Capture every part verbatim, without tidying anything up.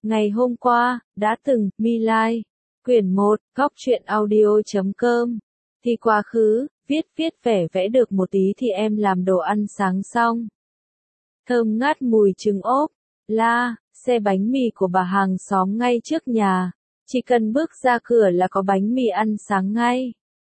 Ngày hôm qua, đã từng, My Lai, quyển một, góc truyện audio chấm com. Thì quá khứ, viết viết vẻ vẽ được một tí thì em làm đồ ăn sáng xong. Thơm ngát mùi trứng ốp, la, xe bánh mì của bà hàng xóm ngay trước nhà. Chỉ cần bước ra cửa là có bánh mì ăn sáng ngay.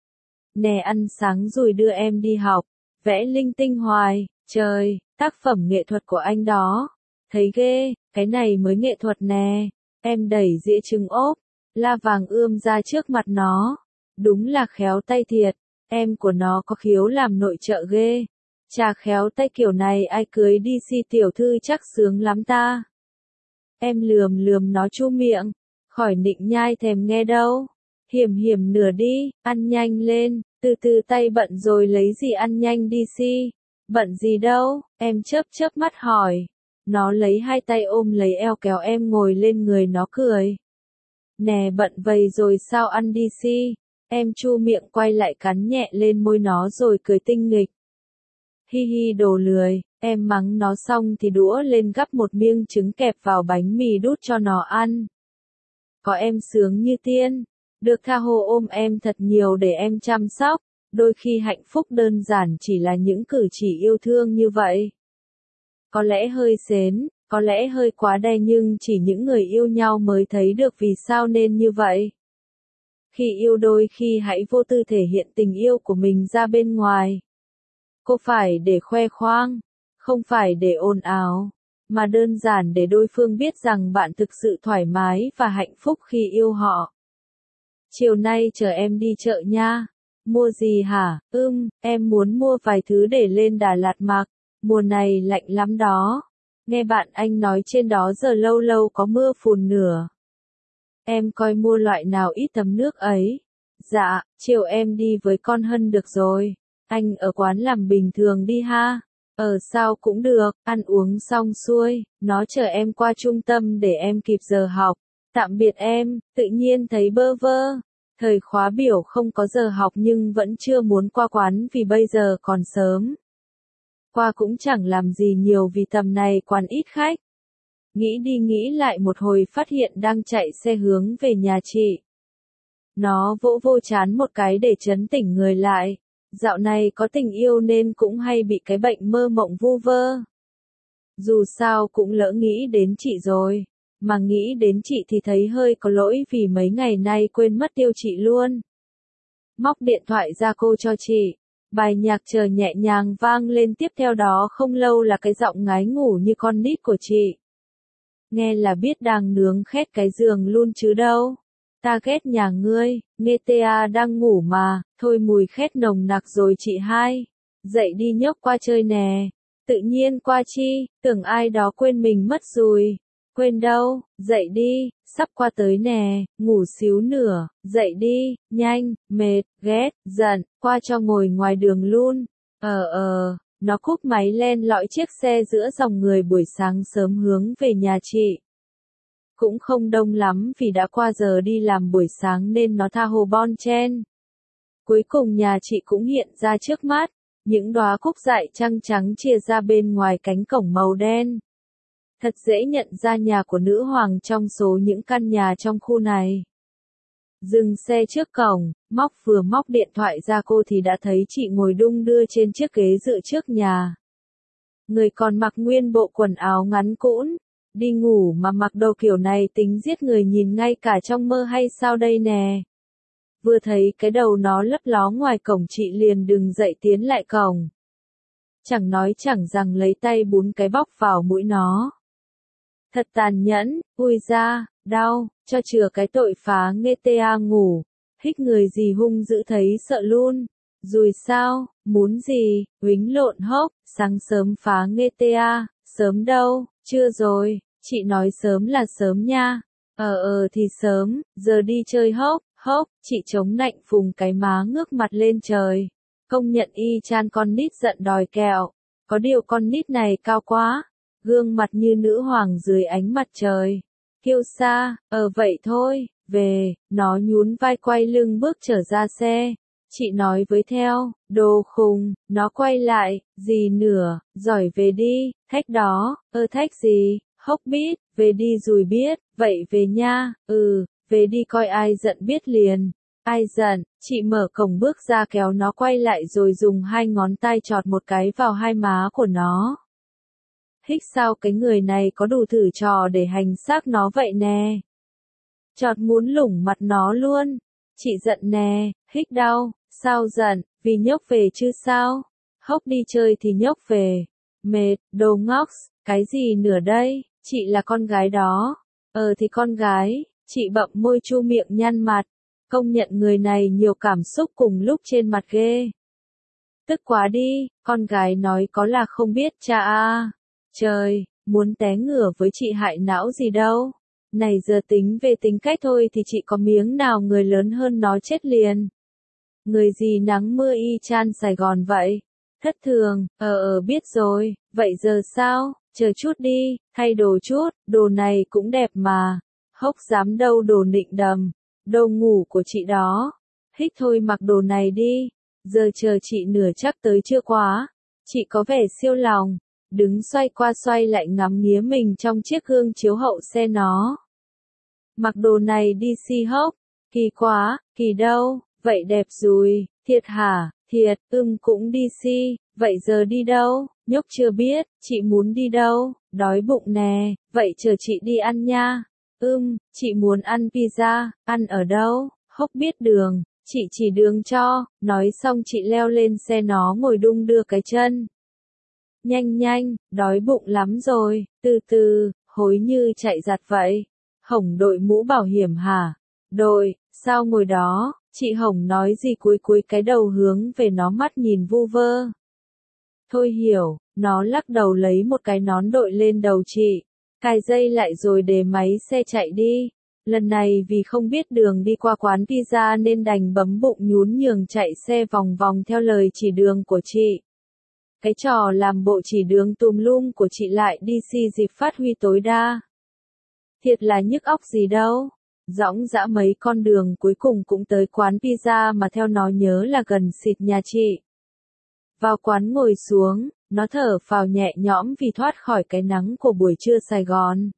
Nè ăn sáng rồi đưa em đi học, vẽ linh tinh hoài, trời, tác phẩm nghệ thuật của anh đó. Thấy ghê, cái này mới nghệ thuật nè. Em đẩy dĩa trứng ốp, la vàng ươm ra trước mặt nó. Đúng là khéo tay thiệt, em của nó có khiếu làm nội trợ ghê. Chà khéo tay kiểu này ai cưới đi si tiểu thư chắc sướng lắm ta. Em lườm lườm nó chu miệng, khỏi nịnh nhai thèm nghe đâu. Hiểm hiểm nửa đi, ăn nhanh lên, từ từ tay bận rồi lấy gì ăn nhanh đi si. Bận gì đâu, em chớp chớp mắt hỏi. Nó lấy hai tay ôm lấy eo kéo em ngồi lên người nó cười. Nè bận vầy rồi sao ăn đi si. Em chu miệng quay lại cắn nhẹ lên môi nó rồi cười tinh nghịch. Hi hi đồ lười, em mắng nó xong thì đũa lên gắp một miếng trứng kẹp vào bánh mì đút cho nó ăn. Có em sướng như tiên, được tha hồ ôm em thật nhiều để em chăm sóc, đôi khi hạnh phúc đơn giản chỉ là những cử chỉ yêu thương như vậy. Có lẽ hơi sến, có lẽ hơi quá đe nhưng chỉ những người yêu nhau mới thấy được vì sao nên như vậy. Khi yêu đôi khi hãy vô tư thể hiện tình yêu của mình ra bên ngoài. Cô phải để khoe khoang, không phải để ồn ào, mà đơn giản để đối phương biết rằng bạn thực sự thoải mái và hạnh phúc khi yêu họ. Chiều nay chờ em đi chợ nha. Mua gì hả? Ừm, em muốn mua vài thứ để lên Đà Lạt mặc. Mùa này lạnh lắm đó. Nghe bạn anh nói trên đó giờ lâu lâu có mưa phùn nửa. Em coi mua loại nào ít tấm nước ấy. Dạ, chiều em đi với con Hân được rồi. Anh ở quán làm bình thường đi ha. Ở sao cũng được, ăn uống xong xuôi, nó chờ em qua trung tâm để em kịp giờ học. Tạm biệt em, tự nhiên thấy bơ vơ. Thời khóa biểu không có giờ học nhưng vẫn chưa muốn qua quán vì bây giờ còn sớm. Qua cũng chẳng làm gì nhiều vì tầm này quán ít khách. Nghĩ đi nghĩ lại một hồi phát hiện đang chạy xe hướng về nhà chị. Nó vỗ vô chán một cái để trấn tỉnh người lại. Dạo này có tình yêu nên cũng hay bị cái bệnh mơ mộng vu vơ. Dù sao cũng lỡ nghĩ đến chị rồi. Mà nghĩ đến chị thì thấy hơi có lỗi vì mấy ngày nay quên mất tiêu chị luôn. Móc điện thoại ra cô cho chị. Bài nhạc chờ nhẹ nhàng vang lên tiếp theo đó không lâu là cái giọng ngái ngủ như con nít của chị. Nghe là biết đang nướng khét cái giường luôn chứ đâu. Ta ghét nhà ngươi, nghe ta đang ngủ mà, thôi mùi khét nồng nặc rồi chị hai. Dậy đi nhóc qua chơi nè. Tự nhiên qua chi, tưởng ai đó quên mình mất rồi. Quên đâu, dậy đi, sắp qua tới nè, ngủ xíu nữa, dậy đi, nhanh, mệt, ghét, giận, qua cho ngồi ngoài đường luôn. Ờ ờ, nó cúp máy len lỏi chiếc xe giữa dòng người buổi sáng sớm hướng về nhà chị. Cũng không đông lắm vì đã qua giờ đi làm buổi sáng nên nó tha hồ bon chen. Cuối cùng nhà chị cũng hiện ra trước mắt, những đóa cúc dại trăng trắng chia ra bên ngoài cánh cổng màu đen. Thật dễ nhận ra nhà của nữ hoàng trong số những căn nhà trong khu này. Dừng xe trước cổng, móc vừa móc điện thoại ra cô thì đã thấy chị ngồi đung đưa trên chiếc ghế dựa trước nhà. Người còn mặc nguyên bộ quần áo ngắn cũn, đi ngủ mà mặc đồ kiểu này tính giết người nhìn ngay cả trong mơ hay sao đây nè. Vừa thấy cái đầu nó lấp ló ngoài cổng chị liền đứng dậy tiến lại cổng. Chẳng nói chẳng rằng lấy tay bún cái bóc vào mũi nó. Thật tàn nhẫn, ui da, đau, cho chừa cái tội phá nghe ta ngủ, hích người gì hung dữ thấy sợ luôn. Rồi sao, muốn gì, huính lộn hốc, sáng sớm phá nghe ta, sớm đâu, chưa rồi, chị nói sớm là sớm nha. Ờ ờ thì sớm, giờ đi chơi hốc, hốc, chị chống nạnh phùng cái má ngước mặt lên trời. Công nhận y chan con nít giận đòi kẹo, có điều con nít này cao quá. Gương mặt như nữ hoàng dưới ánh mặt trời. Kiêu sa, ờ vậy thôi, về, nó nhún vai quay lưng bước trở ra xe. Chị nói với theo, đồ khùng, nó quay lại, gì nữa, giỏi về đi, thách đó, ơ thách gì, Hốc biết, về đi rồi biết, vậy về nha, ừ, về đi coi ai giận biết liền. Ai giận, chị mở cổng bước ra kéo nó quay lại rồi dùng hai ngón tay chọt một cái vào hai má của nó. Hích sao cái người này có đủ thử trò để hành xác nó vậy nè. Chọt muốn lủng mặt nó luôn. Chị giận nè, hích đau, sao giận, vì nhốc về chứ sao? Hốc đi chơi thì nhốc về. Mệt, đồ ngốc, cái gì nữa đây, chị là con gái đó. Ờ thì con gái, chị bậm môi chu miệng nhăn mặt. Công nhận người này nhiều cảm xúc cùng lúc trên mặt ghê. Tức quá đi, con gái nói có là không biết cha à. Trời, muốn té ngửa với chị hại não gì đâu. Này giờ tính về tính cách thôi thì chị có miếng nào người lớn hơn nó chết liền. Người gì nắng mưa y chan Sài Gòn vậy? Thất thường, ờ ờ biết rồi, vậy giờ sao? Chờ chút đi, thay đồ chút, đồ này cũng đẹp mà. Hốc dám đâu đồ nịnh đầm, đồ ngủ của chị đó. Hích thôi mặc đồ này đi, giờ chờ chị nửa chắc tới chưa quá. Chị có vẻ siêu lòng, đứng xoay qua xoay lại ngắm nghía mình trong chiếc gương chiếu hậu xe nó. Mặc đồ này đi si Hốc, kỳ quá, kỳ đâu, vậy đẹp rồi, thiệt hả, thiệt, ưng cũng đi si, vậy giờ đi đâu, nhóc chưa biết, chị muốn đi đâu, đói bụng nè, vậy chờ chị đi ăn nha, ưm, chị muốn ăn pizza, ăn ở đâu, Hốc biết đường, chị chỉ đường cho, nói xong chị leo lên xe nó ngồi đung đưa cái chân. Nhanh nhanh, đói bụng lắm rồi, từ từ, hối như chạy giặt vậy. Hồng đội mũ bảo hiểm hả? Đội, sao ngồi đó, chị Hồng nói gì cúi cúi cái đầu hướng về nó mắt nhìn vu vơ. Thôi hiểu, nó lắc đầu lấy một cái nón đội lên đầu chị, cài dây lại rồi để máy xe chạy đi. Lần này vì không biết đường đi qua quán pizza nên đành bấm bụng nhún nhường chạy xe vòng vòng theo lời chỉ đường của chị. Cái trò làm bộ chỉ đường tùm lum của chị lại đi si dịp phát huy tối đa. Thiệt là nhức óc gì đâu. Dõng dã mấy con đường cuối cùng cũng tới quán pizza mà theo nó nhớ là gần xịt nhà chị. Vào quán ngồi xuống, nó thở phào nhẹ nhõm vì thoát khỏi cái nắng của buổi trưa Sài Gòn.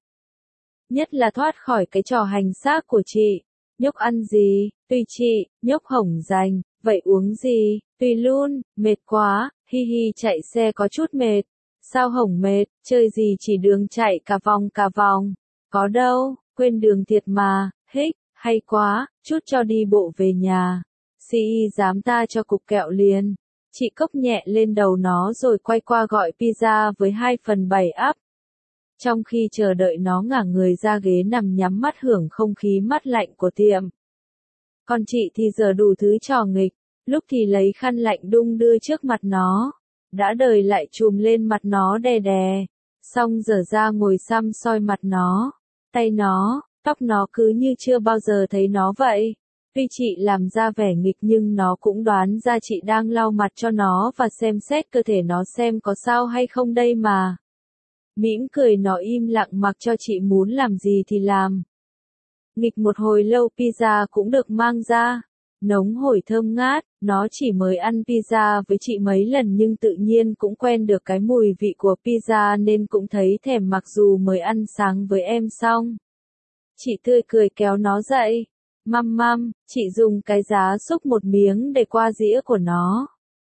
Nhất là thoát khỏi cái trò hành xác của chị. Nhóc ăn gì? Tùy chị, nhóc Hồng dành, vậy uống gì? Tùy luôn, mệt quá, hi hi chạy xe có chút mệt. Sao Hồng mệt, chơi gì chỉ đường chạy cả vòng cả vòng. Có đâu, quên đường thiệt mà, hích, hay quá, chút cho đi bộ về nhà. Si dám ta cho cục kẹo liền. Chị cốc nhẹ lên đầu nó rồi quay qua gọi pizza với hai phần bảy ắp. Trong khi chờ đợi nó ngả người ra ghế nằm nhắm mắt hưởng không khí mát lạnh của tiệm. Còn chị thì giờ đủ thứ trò nghịch, lúc thì lấy khăn lạnh đung đưa trước mặt nó, đã đời lại chùm lên mặt nó đè đè, xong giờ ra ngồi xăm soi mặt nó, tay nó, tóc nó cứ như chưa bao giờ thấy nó vậy. Tuy chị làm ra vẻ nghịch nhưng nó cũng đoán ra chị đang lau mặt cho nó và xem xét cơ thể nó xem có sao hay không đây mà. Mỉm cười nó im lặng mặc cho chị muốn làm gì thì làm. Nghịch một hồi lâu pizza cũng được mang ra. Nóng hổi thơm ngát, nó chỉ mới ăn pizza với chị mấy lần nhưng tự nhiên cũng quen được cái mùi vị của pizza nên cũng thấy thèm mặc dù mới ăn sáng với em xong. Chị tươi cười kéo nó dậy. Măm măm, chị dùng cái giá xúc một miếng để qua dĩa của nó.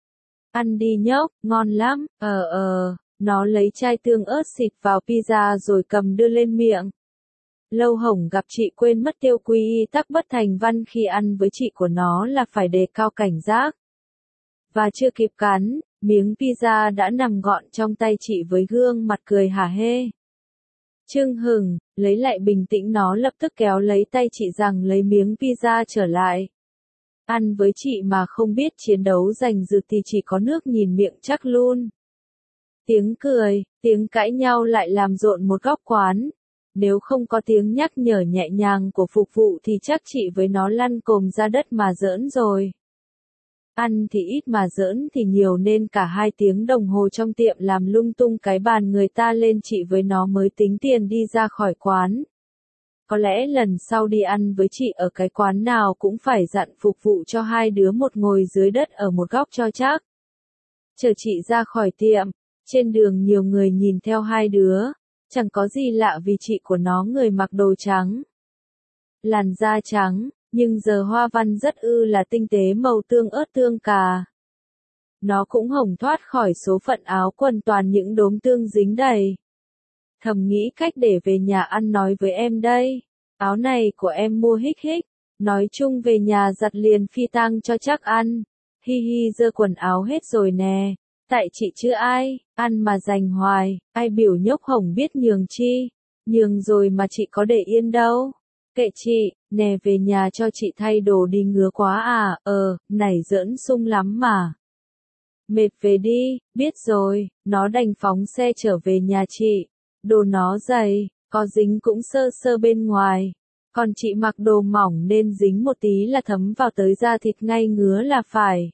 Ăn đi nhóc, ngon lắm, ờ ờ, nó lấy chai tương ớt xịt vào pizza rồi cầm đưa lên miệng. Lâu Hồng gặp chị quên mất tiêu quy tắc bất thành văn khi ăn với chị của nó là phải đề cao cảnh giác. Và chưa kịp cắn, miếng pizza đã nằm gọn trong tay chị với gương mặt cười hả hê. Trương Hừng, lấy lại bình tĩnh nó lập tức kéo lấy tay chị rằng lấy miếng pizza trở lại. Ăn với chị mà không biết chiến đấu giành giật thì chỉ có nước nhìn miệng chắc luôn. Tiếng cười, tiếng cãi nhau lại làm rộn một góc quán. Nếu không có tiếng nhắc nhở nhẹ nhàng của phục vụ thì chắc chị với nó lăn cồm ra đất mà giỡn rồi. Ăn thì ít mà giỡn thì nhiều nên cả hai tiếng đồng hồ trong tiệm làm lung tung cái bàn người ta lên chị với nó mới tính tiền đi ra khỏi quán. Có lẽ lần sau đi ăn với chị ở cái quán nào cũng phải dặn phục vụ cho hai đứa một ngồi dưới đất ở một góc cho chắc. Chờ chị ra khỏi tiệm, trên đường nhiều người nhìn theo hai đứa. Chẳng có gì lạ vì chị của nó người mặc đồ trắng, làn da trắng, nhưng giờ hoa văn rất ư là tinh tế, màu tương ớt tương cà. Nó cũng hồng thoát khỏi số phận áo quần toàn những đốm tương dính đầy. Thầm nghĩ cách để về nhà ăn nói với em đây. Áo này của em mua hích hích. Nói chung về nhà giặt liền phi tang cho chắc ăn. Hi hi, dơ quần áo hết rồi nè. Tại chị chứ ai, ăn mà dành hoài, ai biểu nhốc hồng biết nhường chi. Nhường rồi mà chị có để yên đâu. Kệ chị, nè về nhà cho chị thay đồ đi, ngứa quá à, ờ, này giỡn sung lắm mà. Mệt về đi, biết rồi, nó đành phóng xe trở về nhà chị. Đồ nó dày, có dính cũng sơ sơ bên ngoài. Còn chị mặc đồ mỏng nên dính một tí là thấm vào tới da thịt ngay, ngứa là phải.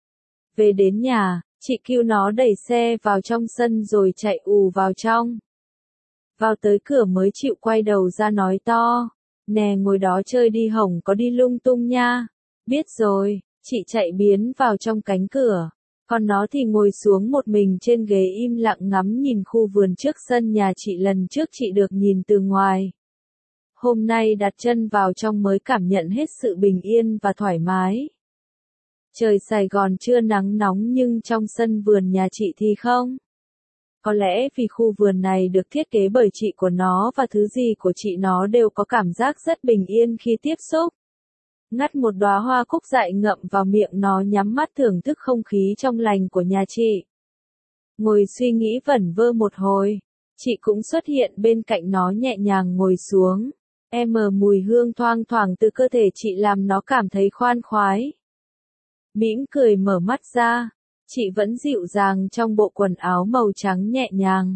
Về đến nhà, chị kêu nó đẩy xe vào trong sân rồi chạy ù vào trong. Vào tới cửa mới chịu quay đầu ra nói to. Nè ngồi đó chơi đi, Hồng có đi lung tung nha. Biết rồi, chị chạy biến vào trong cánh cửa. Còn nó thì ngồi xuống một mình trên ghế im lặng ngắm nhìn khu vườn trước sân nhà chị. Lần trước chị được nhìn từ ngoài. Hôm nay đặt chân vào trong mới cảm nhận hết sự bình yên và thoải mái. Trời Sài Gòn chưa nắng nóng nhưng trong sân vườn nhà chị thì không. Có lẽ vì khu vườn này được thiết kế bởi chị của nó và thứ gì của chị nó đều có cảm giác rất bình yên khi tiếp xúc. Ngắt một đóa hoa cúc dại ngậm vào miệng, nó nhắm mắt thưởng thức không khí trong lành của nhà chị. Ngồi suy nghĩ vẩn vơ một hồi, chị cũng xuất hiện bên cạnh nó nhẹ nhàng ngồi xuống. Em mờ mùi hương thoang thoảng từ cơ thể chị làm nó cảm thấy khoan khoái. Mỉm cười mở mắt ra, chị vẫn dịu dàng trong bộ quần áo màu trắng nhẹ nhàng.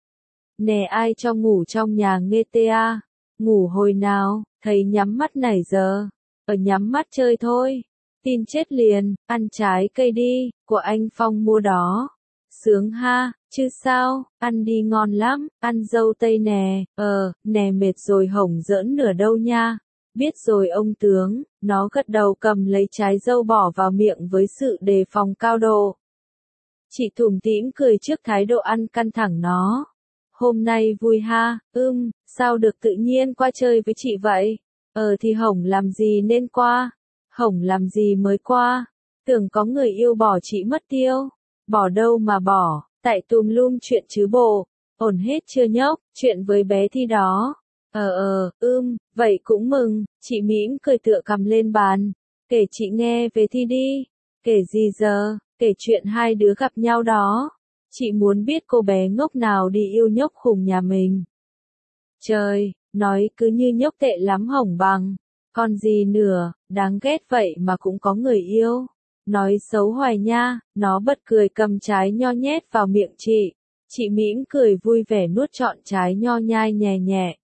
Nè ai cho ngủ trong nhà nghe tê à? Ngủ hồi nào, thấy nhắm mắt nãy giờ. Ở nhắm mắt chơi thôi. Tin chết liền, ăn trái cây đi, của anh Phong mua đó. Sướng ha, chứ sao, ăn đi ngon lắm, ăn dâu tây nè, ờ, nè mệt rồi Hồng giỡn nửa đâu nha. Biết rồi ông tướng, nó gật đầu cầm lấy trái dâu bỏ vào miệng với sự đề phòng cao độ. Chị tủm tỉm cười trước thái độ ăn căng thẳng nó. Hôm nay vui ha, ưm, sao được tự nhiên qua chơi với chị vậy? Ờ thì Hồng làm gì nên qua? Hồng làm gì mới qua? Tưởng có người yêu bỏ chị mất tiêu. Bỏ đâu mà bỏ, tại tùm lum chuyện chứ bộ. Ổn hết chưa nhóc, chuyện với bé Thi đó. Ờ ờ, ưm, vậy cũng mừng, chị mỉm cười tựa cầm lên bàn. Kể chị nghe về Thi đi. Kể gì giờ, kể chuyện hai đứa gặp nhau đó. Chị muốn biết cô bé ngốc nào đi yêu nhóc khùng nhà mình. Trời, nói cứ như nhóc tệ lắm Hồng bằng. Còn gì nữa, đáng ghét vậy mà cũng có người yêu. Nói xấu hoài nha, nó bật cười cầm trái nho nhét vào miệng chị. Chị mỉm cười vui vẻ nuốt trọn trái nho nhai nhẹ nhẹ.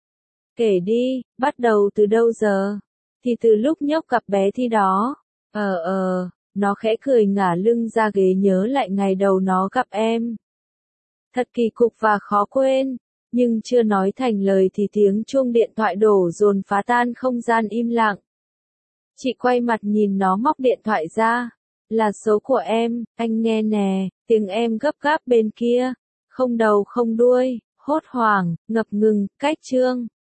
Kể đi, bắt đầu từ đâu giờ? Thì từ lúc nhóc gặp bé Thi đó. Ờ ờ, nó khẽ cười ngả lưng ra ghế nhớ lại ngày đầu nó gặp em. Thật kỳ cục và khó quên. Nhưng chưa nói thành lời thì tiếng chuông điện thoại đổ dồn phá tan không gian im lặng. Chị quay mặt nhìn nó móc điện thoại ra. Là số của em, anh nghe nè, tiếng em gấp gáp bên kia. Không đầu không đuôi, hốt hoảng, ngập ngừng, cách chương.